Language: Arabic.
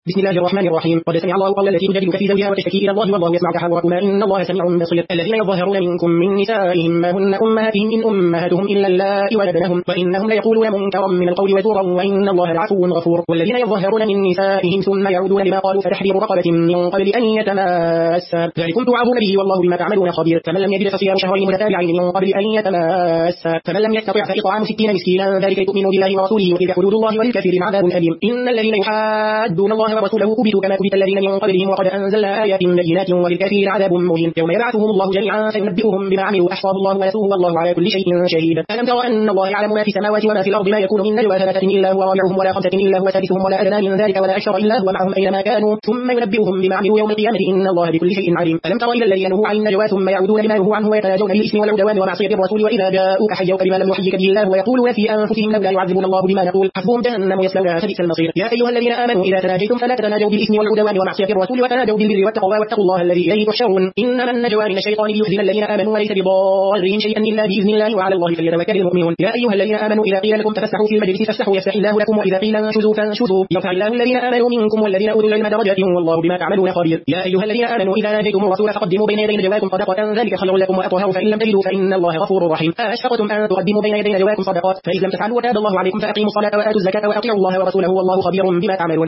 بسم الله الرحمن الرحيم. قد سمع الله قول التي تجادلك في زوجها وتشتكي إلى الله والله يسمع تحاوركما إن الله سميع بصير. الذين يظاهرون منكم من نسائهم ما هن أمهاتهم إن أمهاتهم إلا اللائي ولدنهم وإنهم ليقولون منكرا من القول وزورا وإن الله لعفو غفور. والذين يظاهرون من نسائهم ثم يعودون لما قالوا فتحرير رقبة من قبل أن يتماسا ذلكم توعظون به والله بما تعملون خبير. فمن لم يجد فصيام شهرين متتابعين من قبل أن يتماسا فمن لم يستطع فإطعام 60 مسكينا ذلك لتؤمنوا بالله ورسوله وتلك حدود الله وللكافرين عذاب أليم. إن الذين يحادون الله ورسوله كبتوا كما كبت الذين من قبلهم وقد أنزلنا آيات بينات وللكافرين عذاب مهين. يوم يبعثهم الله جميعا فينبئهم بما عملوا أحصاه الله ونسوه والله على كل شيء شهيد. ألم تر أن الله يعلم ما في السماوات وما في الأرض ما يكون من نجوى ثلاثة إلا هو رابعهم ولا خمسة إلا هو سادسهم ولا أدنى من ذلك ولا أكثر إلا هو معهم أينما كانوا ثم ينبئهم بما عملوا يوم القيامة إن الله بكل شيء عليم. ألم تر إلى الذين نهوا عن النجوى ثم يعودون لما نهوا عنه ويتناجون بالإثم والعدوان ومعصية الرسول وإذا جاءوك حيوك بما لم يحيك به الله ويقولون في أنفسهم لولا يعذبون الله بما نقول حسبهم جهنم يصلونها فبئس المصير. يا أيها الذين آمنوا إذا تناجيتم فلا تتناجوا بالإثم والعدوان ومعصية الرسول وتناجوا بالبر والتقوى واتقوا الله الذي إليه تحشرون. إنما النجوى من الشيطان ليحزن الذين آمنوا وليس بضارهم شيئا إلا بإذن الله وعلى الله فليتوكل المؤمنون. يا أيها الذين آمنوا إذا قيل لكم تفسحوا في المجلس فافسحوا يفسح الله لكم وإذا قيل انشزوا فانشزوا يرفع الله الذين آمنوا منكم والذين أوتوا العلم درجات والله بما تعملون خبير. يا أيها الذين آمنوا إذا ناجيتم الرسول فقدموا بين يدي نجواكم صدقة ذلك خير لكم وأطهر فإن لم تجدوا فإن الله غفور رحيم. أشفقتم أن تقدموا بين يدي نجواكم صدقات فإذا لم تفعلوا وتاب الله عليكم فأقيموا الصلاة وآتوا الزكاة وأطيعوا الله ورسوله والله خبير بما تعملون.